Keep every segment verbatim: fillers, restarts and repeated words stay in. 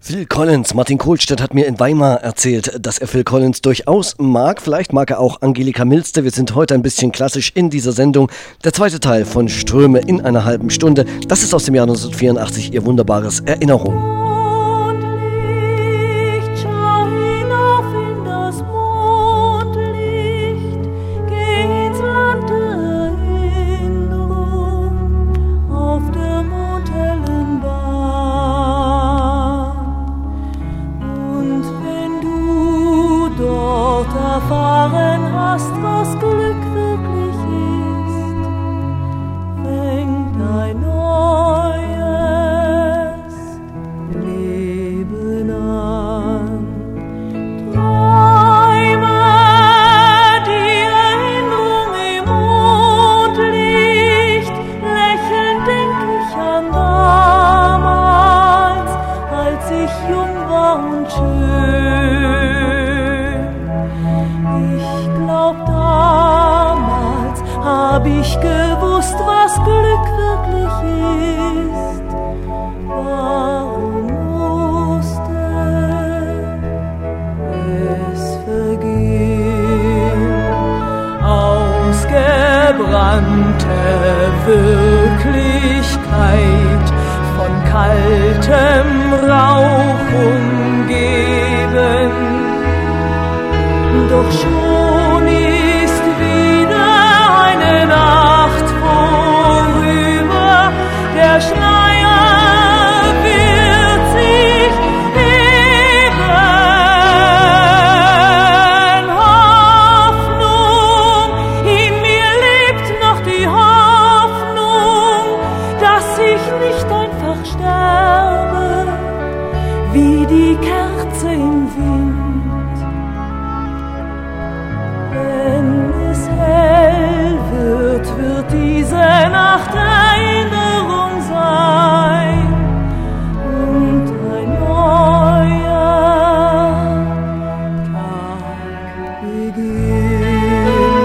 Phil Collins. Martin Kohlstedt hat mir in Weimar erzählt, dass er Phil Collins durchaus mag. Vielleicht mag er auch Angelika Milster. Wir sind heute ein bisschen klassisch in dieser Sendung. Der zweite Teil von Ströme in einer halben Stunde. Das ist aus dem Jahr neunzehnhundertvierundachtzig, ihr wunderbares Erinnerung. Erfahren hast, was Glück wirklich ist, fängt ein neues Leben an. Träume, die Erinnerung im Mondlicht, lächelnd denk ich an damals, als ich jung war und schön. Damals hab ich gewusst, was Glück wirklich ist. Warum musste es vergehen? Ausgebrannte Wirklichkeit, von kaltem Rauch umgeben. Doch schon ist wieder eine Nacht vorüber, der Schleier wird sich heben. Hoffnung, in mir lebt noch die Hoffnung, dass ich nicht einfach sterbe, wie die Kerze im Wind. Wenn es hell wird, wird diese Nacht Erinnerung sein und ein neuer Tag beginnt.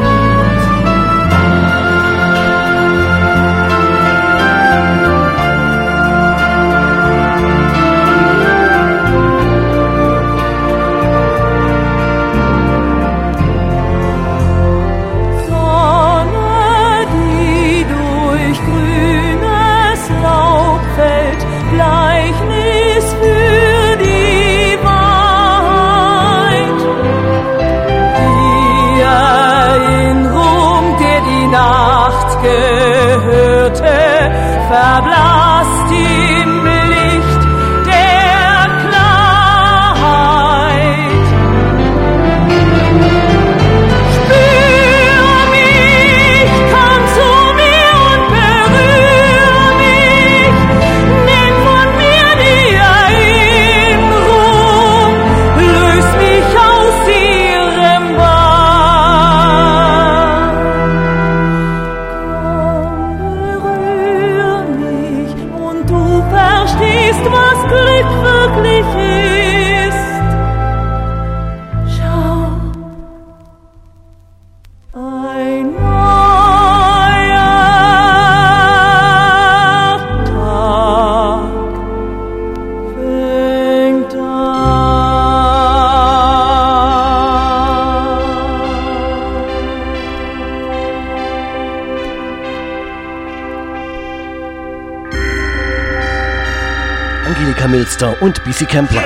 Gleichnis für die Wahrheit, die Erinnerung, der die Nacht gehörte, verblasst im Licht der Klarheit. Spür mich, komm zu mir und berühr mich, nimm von mir die Erinnerung, löst mich aus ihrem Bann. Komm, berühr mich und du verstehst, was Glück wirklich ist. Schau, ein neuer Tag fängt an. Angelika Milster und B C Camplight.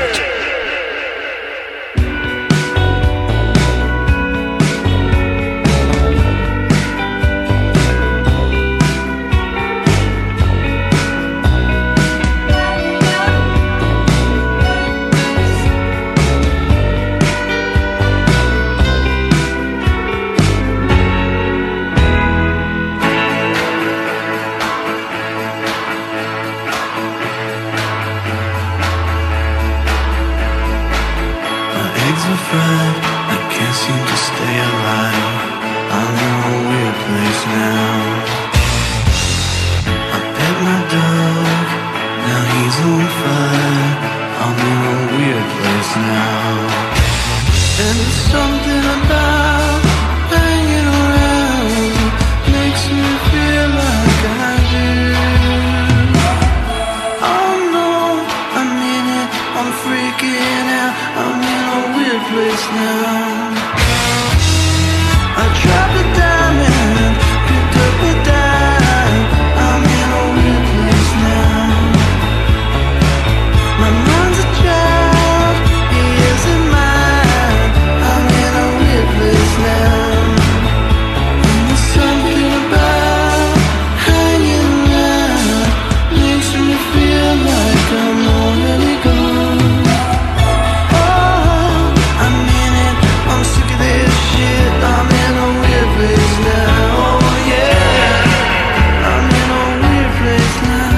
On freaking out. I'm in a weird place now. I dropped a diamond, picked up a dime. I'm in a weird place now. My mind's a child, he isn't mine. I'm in a weird place now. And there's something about hanging around, makes me feel like I'm already gone. Oh, I'm in it, I'm sick of this shit. I'm in a weird place now. Oh yeah, I'm in a weird place now.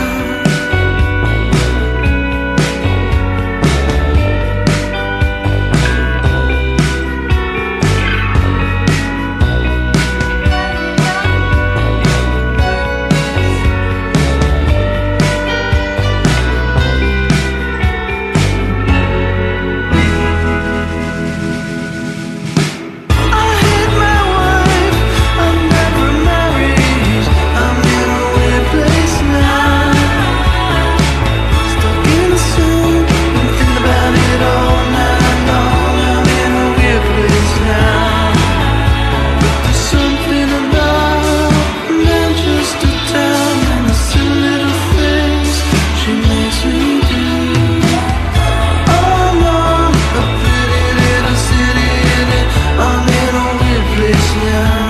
I hate my wife, I'm never married. I'm in a weird place now. Stuck in the sun, been thinking about it all night long. I'm in a weird place now. But there's something about Manchester town and the silly little things she makes me do. Oh no, a pretty little city in it. I'm in a weird place now.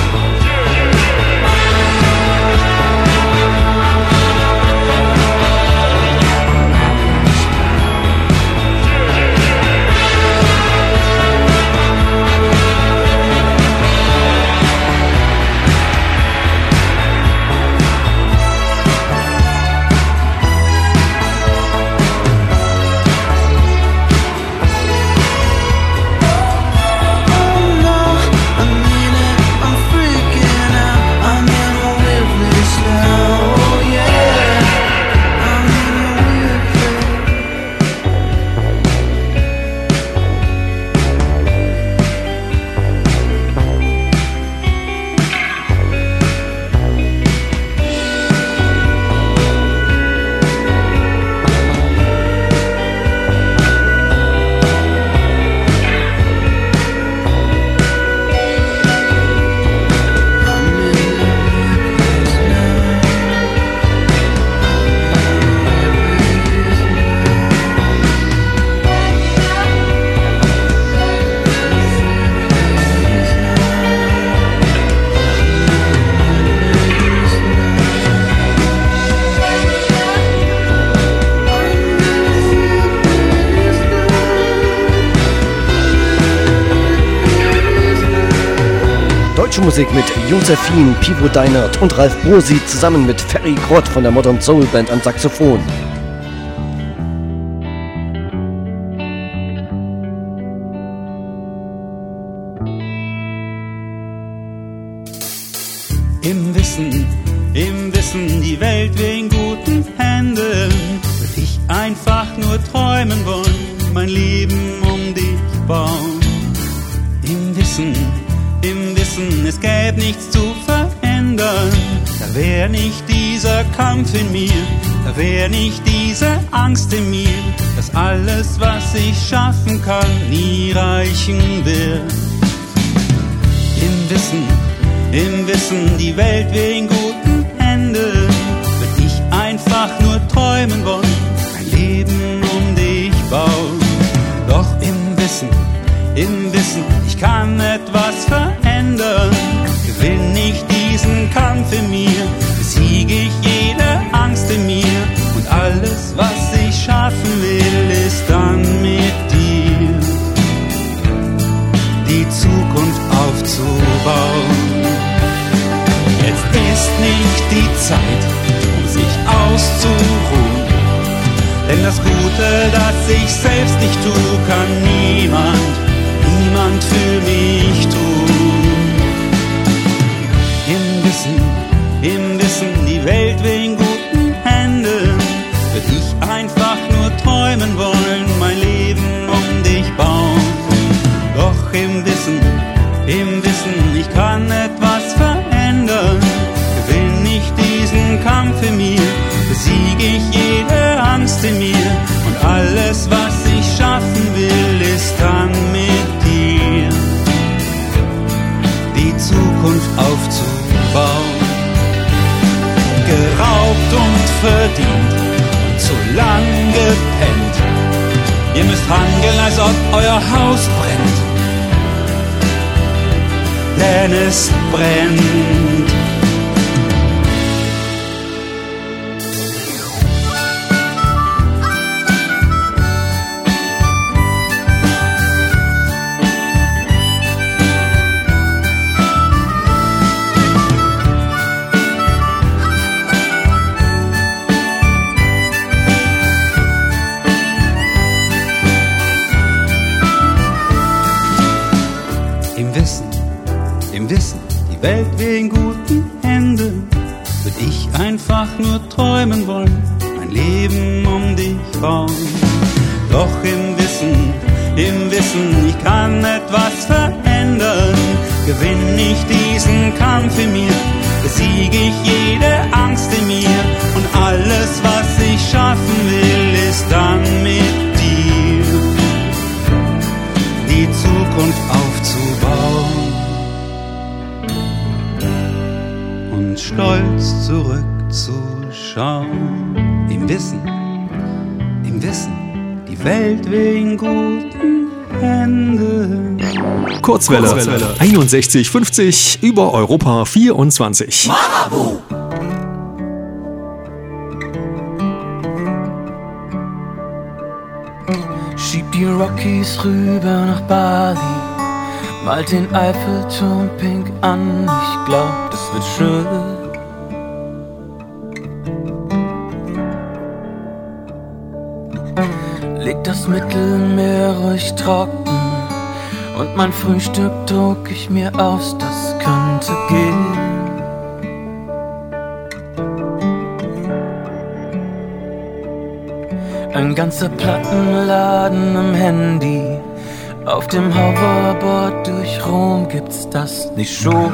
Oh no, I mean it, I'm freaking out. I'm in a weird place now. Oh yeah, I'm in a weird place. Deutsche Musik mit Josephine, Pivo Deinert und Ralf Brosi zusammen mit Ferry Grott von der Modern Soul Band am Saxophon. Im Wissen, im Wissen, die Welt wäre in guten Händen. Würde ich einfach nur träumen wollen, mein Leben um dich bauen. Im Wissen, im Wissen, es gäbe nichts zu verändern. Da wäre nicht dieser Kampf in mir, da wäre nicht diese Angst in mir, dass alles, was ich schaffen kann, nie reichen wird. Im Wissen, im Wissen, die Welt wäre in guten Händen. Würde ich einfach nur träumen wollen, mein Leben um dich bauen. Doch im Wissen, im Wissen, ich kann etwas verändern. Gewinn ich diesen Kampf in mir, besiege ich jede Angst in mir. Und alles, was ich schaffen will, ist dann mit dir die Zukunft aufzubauen. Jetzt ist nicht die Zeit, um sich auszuruhen. Denn das Gute, das ich selbst nicht tue, kann niemand, niemand für mich tun. Im Wissen, im Wissen, die Welt wäre in guten Händen. Würde ich einfach nur träumen wollen, mein Leben um dich bauen. Doch im Wissen, im Wissen, ich kann etwas verändern. Gewinn ich diesen Kampf in mir, besiege ich jede Angst in mir. Und alles, was Handelt, als ob euer Haus brennt, denn es brennt. Die Welt wäre in guten Händen, würd ich einfach nur träumen wollen, mein Leben um dich bauen. Doch im Wissen, im Wissen, ich kann etwas verändern, gewinn ich diesen Kampf in mir, besiege ich jede Angst in mir, und alles, was ich schaffen will, ist dann mit dir die Zukunft aufzubauen. Stolz zurückzuschauen. Im Wissen, im Wissen, die Welt wäre in guten Händen. Kurzwelle, Kurzwelle. einundsechzig fünfzig über Europa vierundzwanzig. Marabu! Schieb die Rockies rüber nach Bali, malt den Eiffelturm pink an, ich glaub, das wird schön. Leg das Mittelmeer ruhig trocken und mein Frühstück druck ich mir aus, das könnte gehen. Ein ganzer Plattenladen im Handy, auf dem Hoverboard durch Rom, gibt's das nicht schon?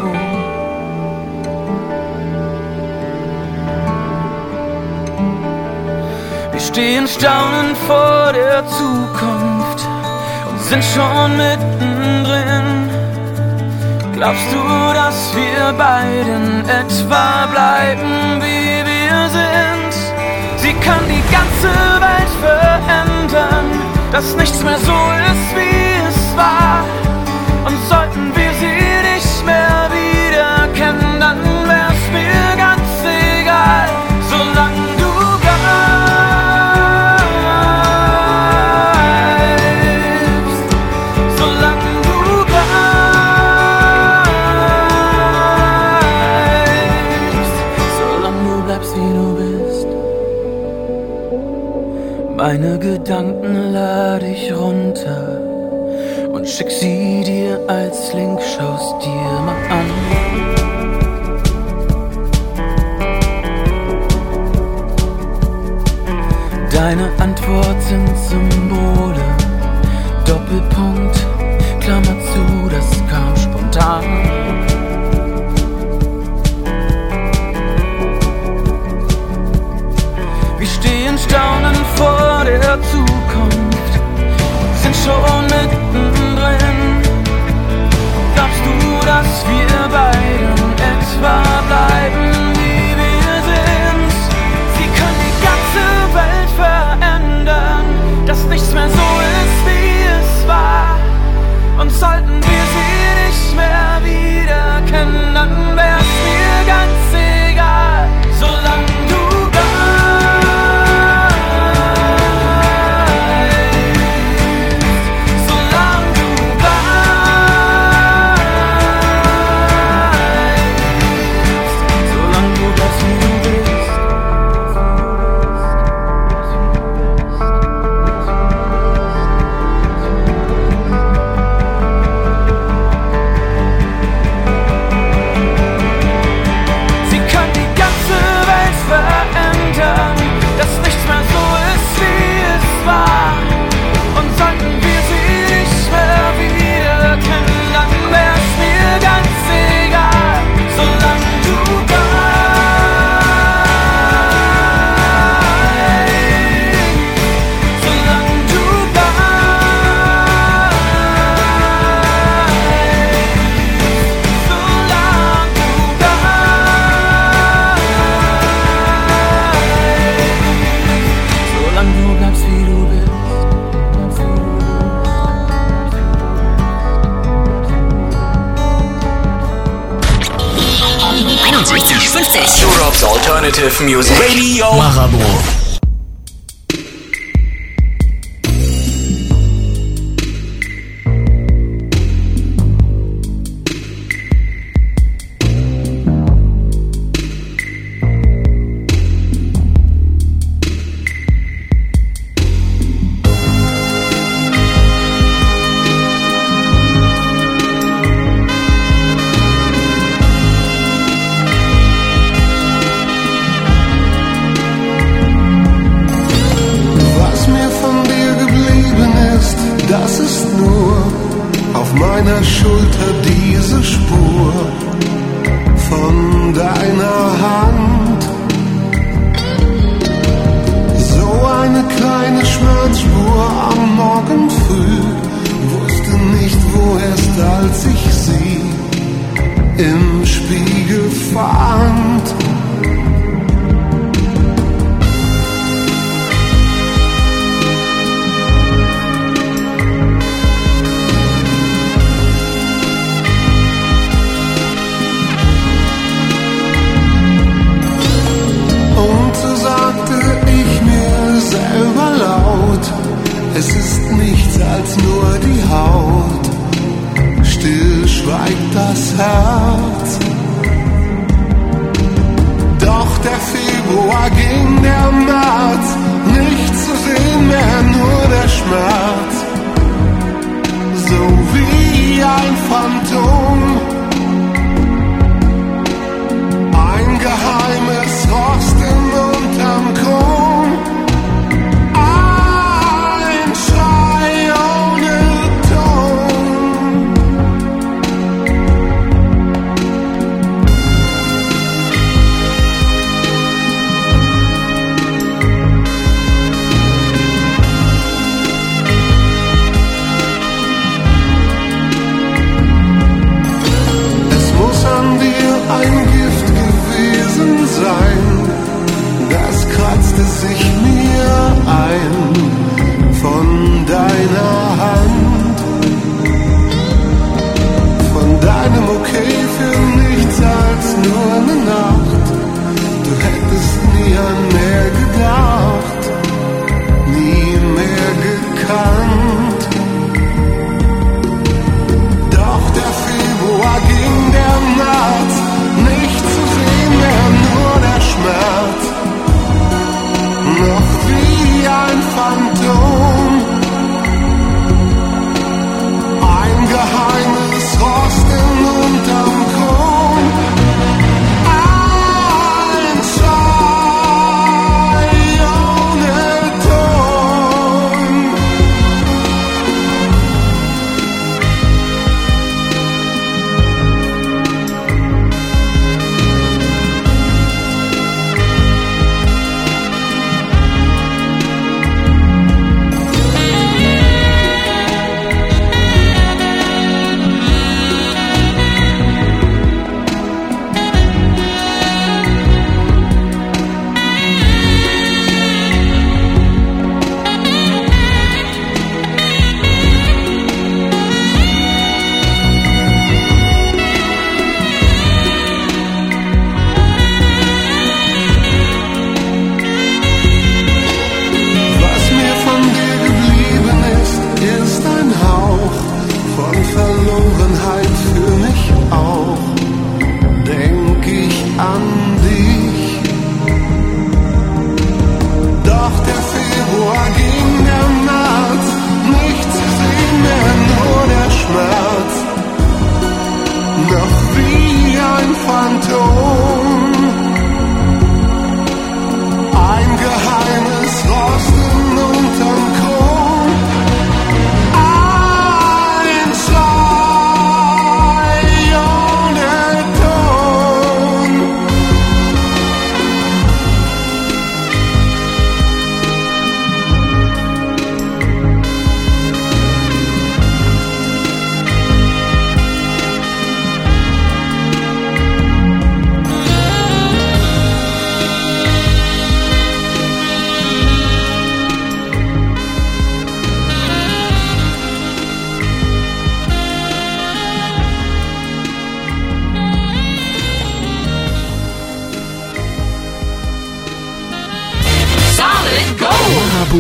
Wir stehen staunend vor der Zukunft und sind schon mittendrin. Glaubst du, dass wir beiden etwa bleiben, wie wir sind? Sie kann die ganze Welt verändern, dass nichts mehr so ist, wie es war. Und sollten wir sie nicht mehr wiederkennen, dann wär's mir ganz egal, solange du bleibst, solange du bleibst, solange du bleibst, wie du bist. Meine Gedanken lade ich runter und schick sie dir als Link, schau's dir mal an. Deine Antwort sind Symbole, Doppelpunkt, Klammer zu, das kam spontan. Wir stehen staunend vor der Zukunft, sind schon mittendrin. Glaubst du, dass wir beiden etwa bleiben, wie wir sind? Sie können die ganze Welt verändern, dass nichts mehr Alternative Music Radio Marabout.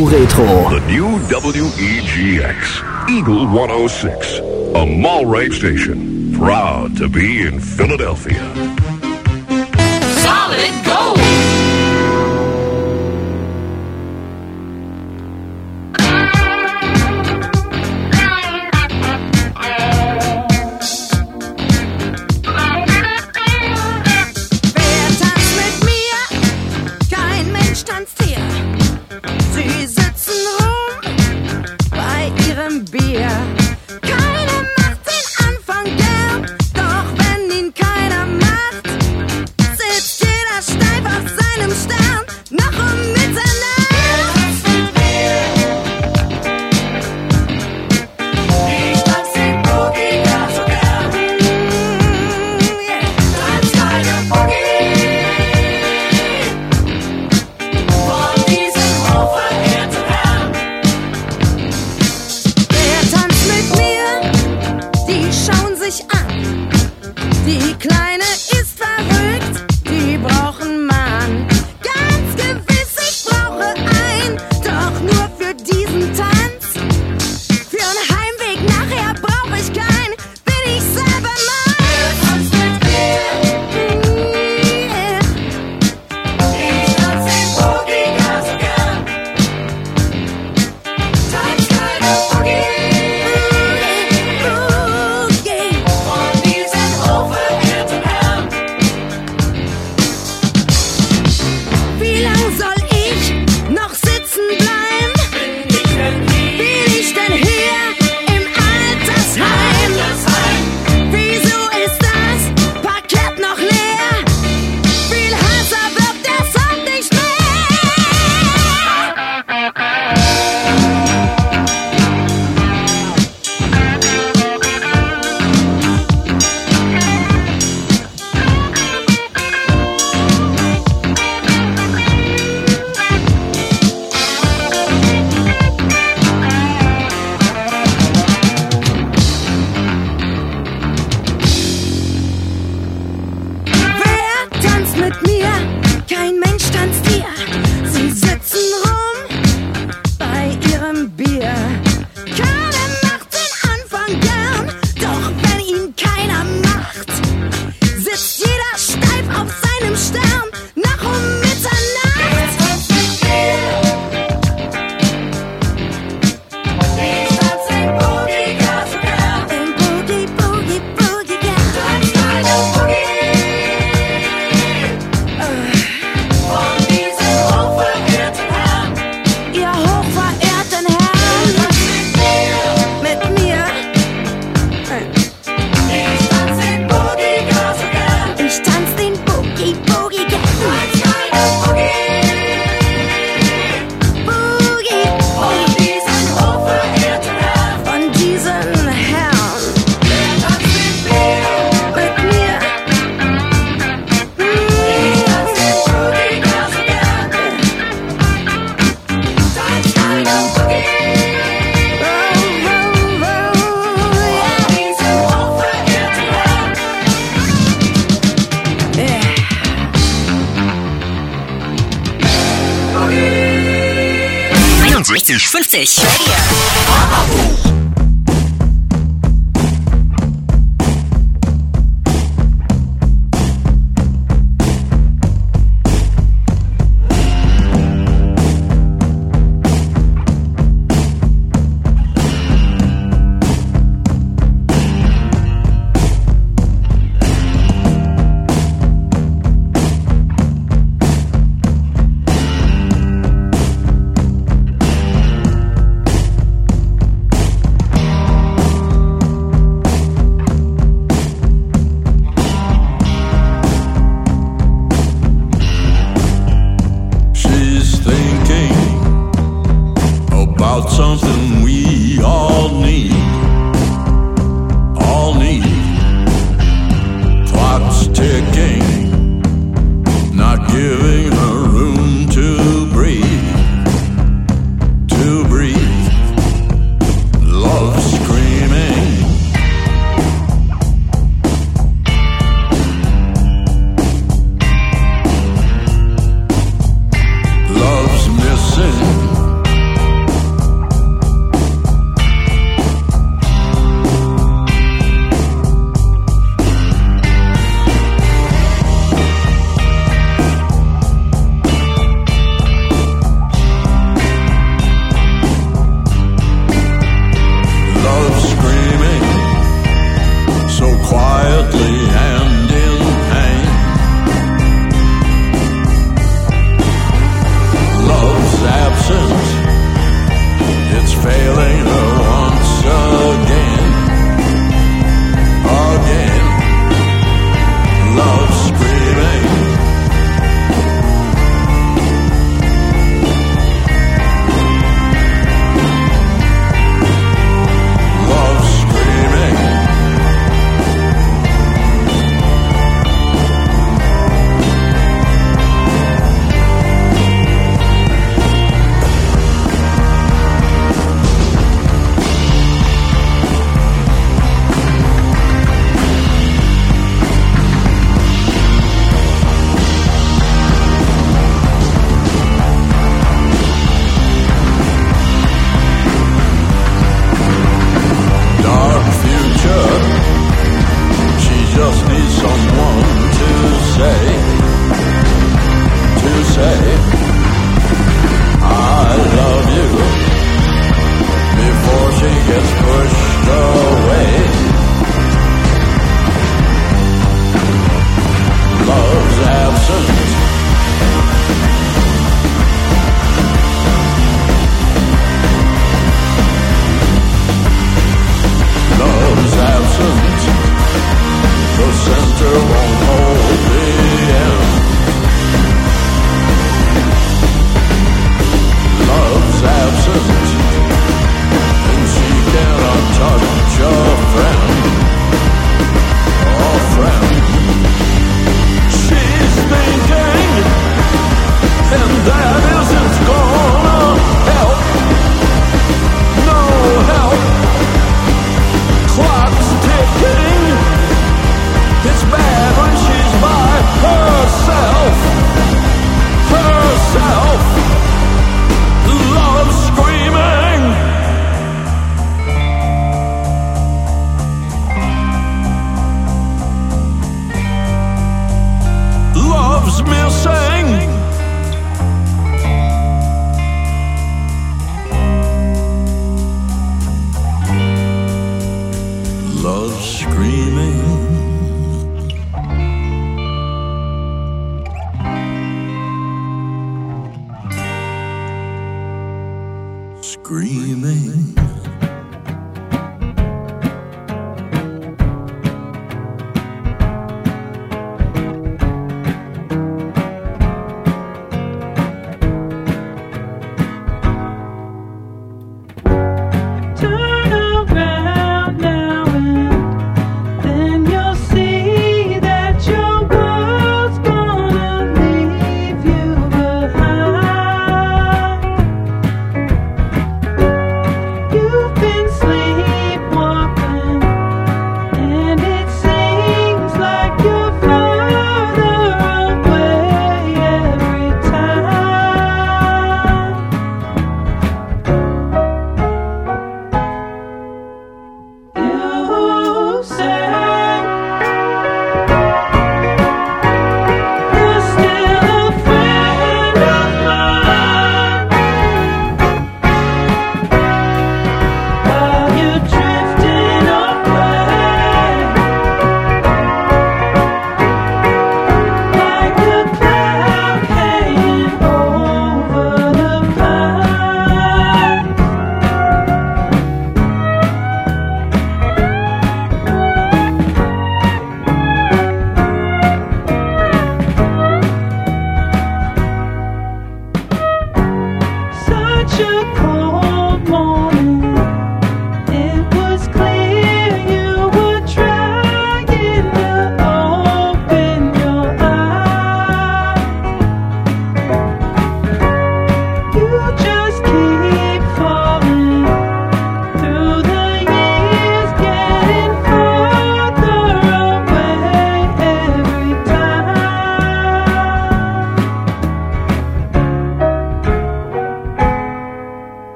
U Retro. The new W E G X Eagle one oh six, a mall rave station, proud to be in Philadelphia. Solid gold. einundsechzig fünfzig.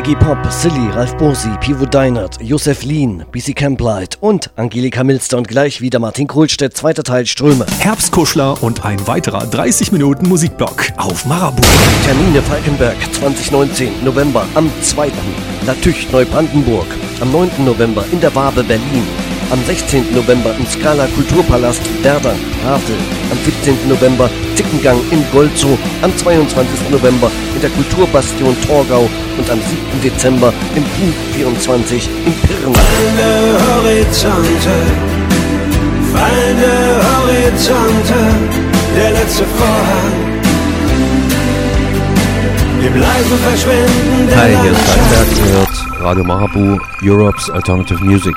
Iggy Pop, Silly, Ralf Bursi, Pivo Deinert, Josef Lien, B C Camplight und Angelika Milster und gleich wieder Martin Kohlstedt, zweiter Teil Ströme. Herbstkuschler und ein weiterer dreißig Minuten Musikblock auf Marabu. Termine Falkenberg zwanzig neunzehn, November am zweiten Latüch Neubrandenburg, am neunten November in der Wabe Berlin, am sechzehnten November im Scala Kulturpalast Werder, Havel, am siebzehnten November Zickengang in Golzow, am zweiundzwanzigsten November in der Kulturbastion Torgau und am siebten Dezember im Q vierundzwanzig in Pirna. Fallende Horizonte, fallende Horizonte, der letzte Vorhang. Im leisen Verschwinden der Hi, hier ist Landschaft. Steinberg, ihr hört Radio Marabu, Europe's Alternative Music.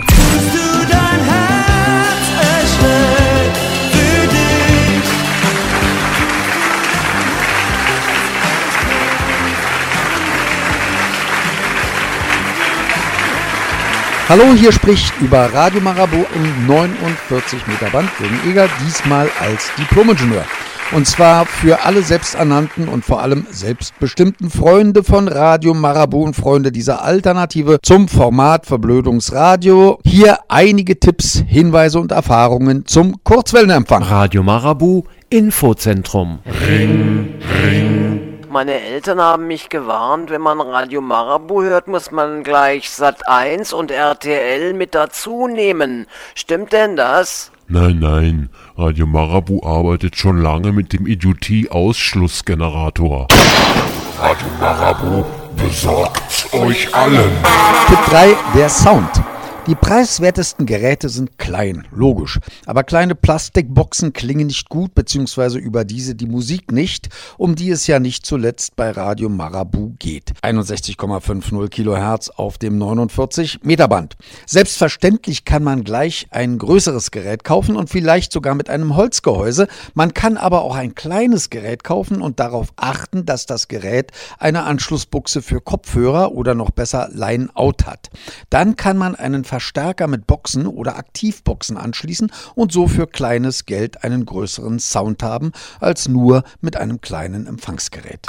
Hallo, hier spricht über Radio Marabu im neunundvierzig Meter Band Jürgen Eger, diesmal als Diplom-Ingenieur. Und zwar für alle selbsternannten und vor allem selbstbestimmten Freunde von Radio Marabu und Freunde dieser Alternative zum Format Verblödungsradio. Hier einige Tipps, Hinweise und Erfahrungen zum Kurzwellenempfang. Radio Marabu, Infozentrum. Ring, ring. Meine Eltern haben mich gewarnt, wenn man Radio Marabu hört, muss man gleich Sat eins und R T L mit dazu nehmen. Stimmt denn das? Nein, nein, Radio Marabu arbeitet schon lange mit dem Idiotie-Ausschlussgenerator. Radio Marabu besorgt's euch allen. Tipp drei, der Sound. Die preiswertesten Geräte sind klein, logisch. Aber kleine Plastikboxen klingen nicht gut, beziehungsweise über diese die Musik nicht, um die es ja nicht zuletzt bei Radio Marabu geht. einundsechzig Komma fünfzig Kilohertz auf dem neunundvierzig Meter Band. Selbstverständlich kann man gleich ein größeres Gerät kaufen und vielleicht sogar mit einem Holzgehäuse. Man kann aber auch ein kleines Gerät kaufen und darauf achten, dass das Gerät eine Anschlussbuchse für Kopfhörer oder noch besser Line-Out hat. Dann kann man einen Verstärker mit Boxen oder Aktivboxen anschließen und so für kleines Geld einen größeren Sound haben, als nur mit einem kleinen Empfangsgerät.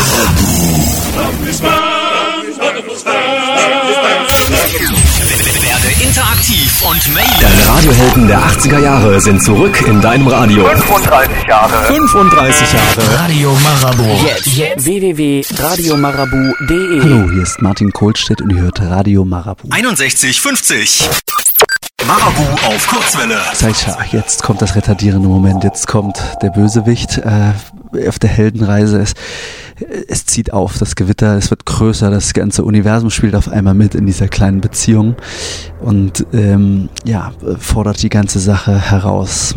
Werde interaktiv und maile. Deine Radiohelden der achtziger Jahre sind zurück in deinem Radio. fünfunddreißig Jahre. fünfunddreißig Jahre. Radio Marabu. Jetzt. Jetzt. w w w punkt radio marabu punkt de. Hallo, hier ist Martin Kohlstedt und ihr hört Radio Marabu. einundsechzig fünfzig. Marabu auf Kurzwelle. Seid, jetzt kommt das retardierende Moment, jetzt kommt der Bösewicht äh, auf der Heldenreise. Es, es zieht auf, das Gewitter, es wird größer, das ganze Universum spielt auf einmal mit in dieser kleinen Beziehung und ähm, ja, fordert die ganze Sache heraus.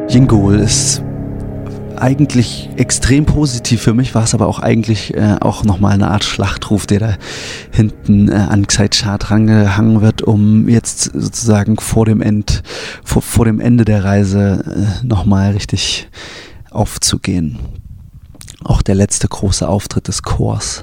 Yingol ist eigentlich extrem positiv. Für mich war es aber auch eigentlich äh, auch nochmal eine Art Schlachtruf, der da hinten äh, an Xychat rangehangen wird, um jetzt sozusagen vor dem End, vor, vor dem Ende der Reise äh, nochmal richtig aufzugehen. Auch der letzte große Auftritt des Chors.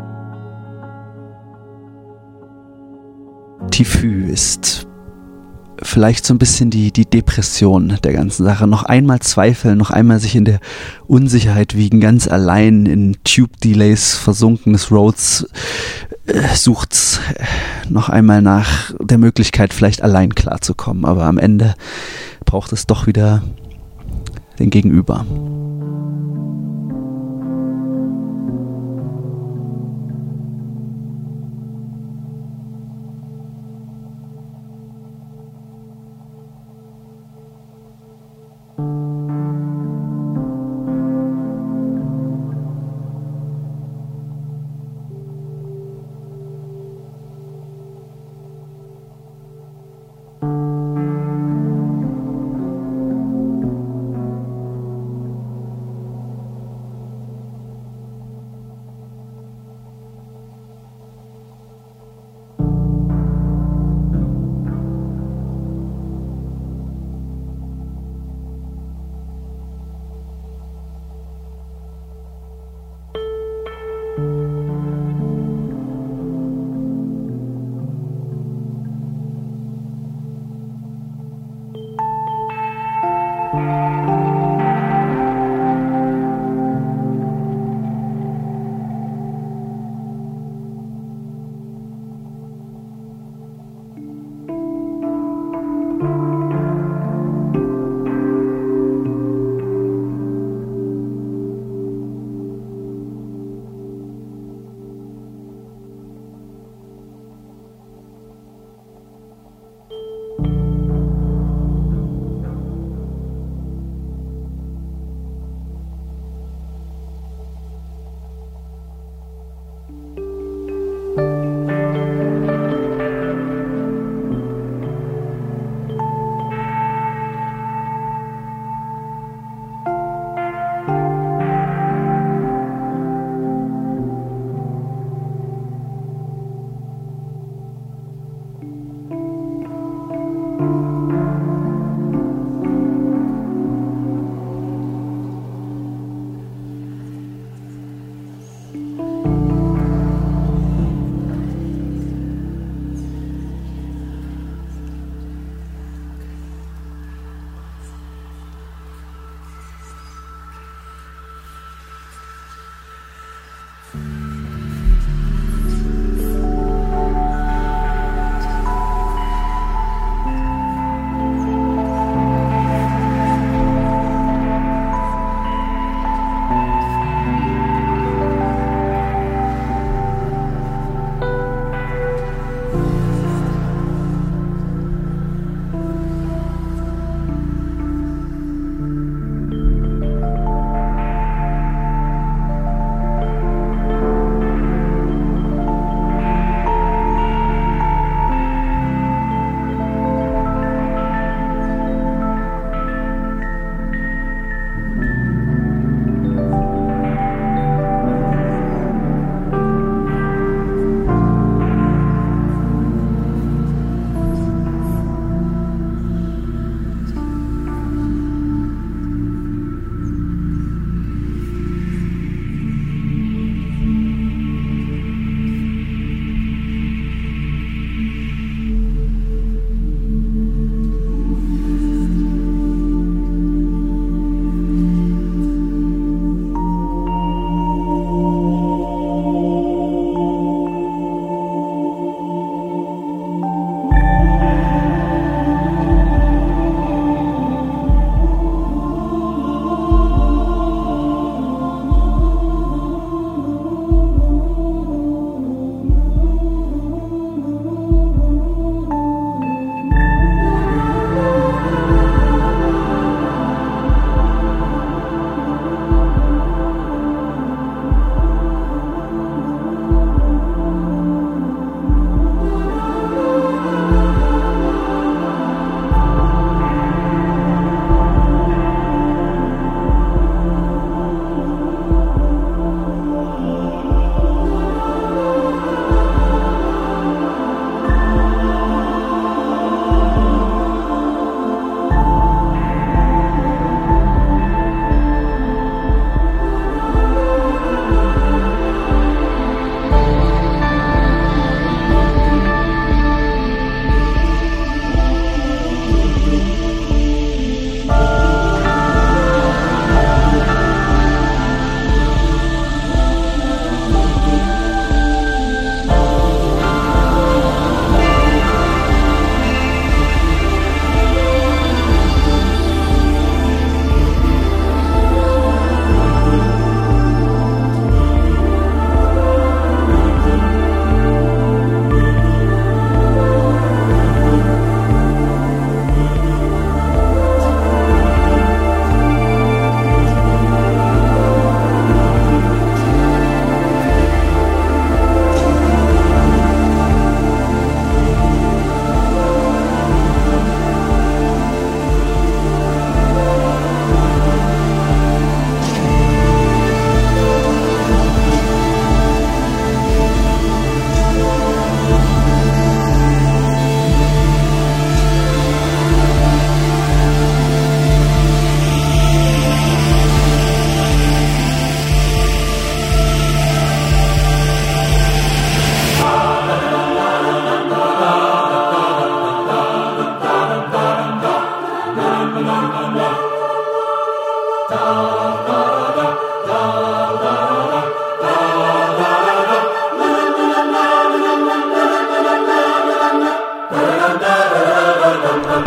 Typhü ist vielleicht so ein bisschen die, die Depression der ganzen Sache. Noch einmal zweifeln, noch einmal sich in der Unsicherheit wiegen, ganz allein in Tube-Delays versunkenes Rhodes äh, sucht noch einmal nach der Möglichkeit, vielleicht allein klarzukommen. Aber am Ende braucht es doch wieder den Gegenüber.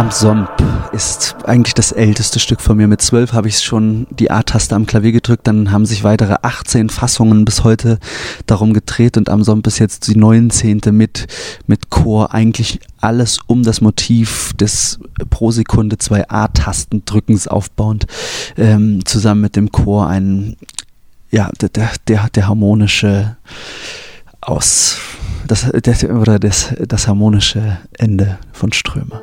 Am Somp ist eigentlich das älteste Stück von mir. Mit zwölf habe ich schon die A-Taste am Klavier gedrückt, dann haben sich weitere achtzehn Fassungen bis heute darum gedreht und Am Somp ist jetzt die neunzehnte mit, mit Chor. Eigentlich alles um das Motiv des pro Sekunde zwei A-Tastendrückens aufbauend, ähm, zusammen mit dem Chor ein, ja, der, der, der harmonische Aus, das, der, oder das, das harmonische Ende von Ströme.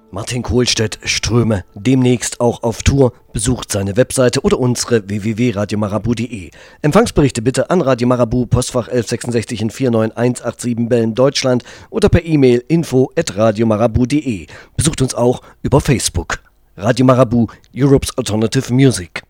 Martin Kohlstedt, Ströme, demnächst auch auf Tour. Besucht seine Webseite oder unsere w w w punkt radio marabu punkt de. Empfangsberichte bitte an Radio Marabu, Postfach elf sechsundsechzig in vier neun eins acht sieben Belm, Deutschland oder per E-Mail info at radio marabu punkt de. Besucht uns auch über Facebook. Radio Marabu, Europe's Alternative Music.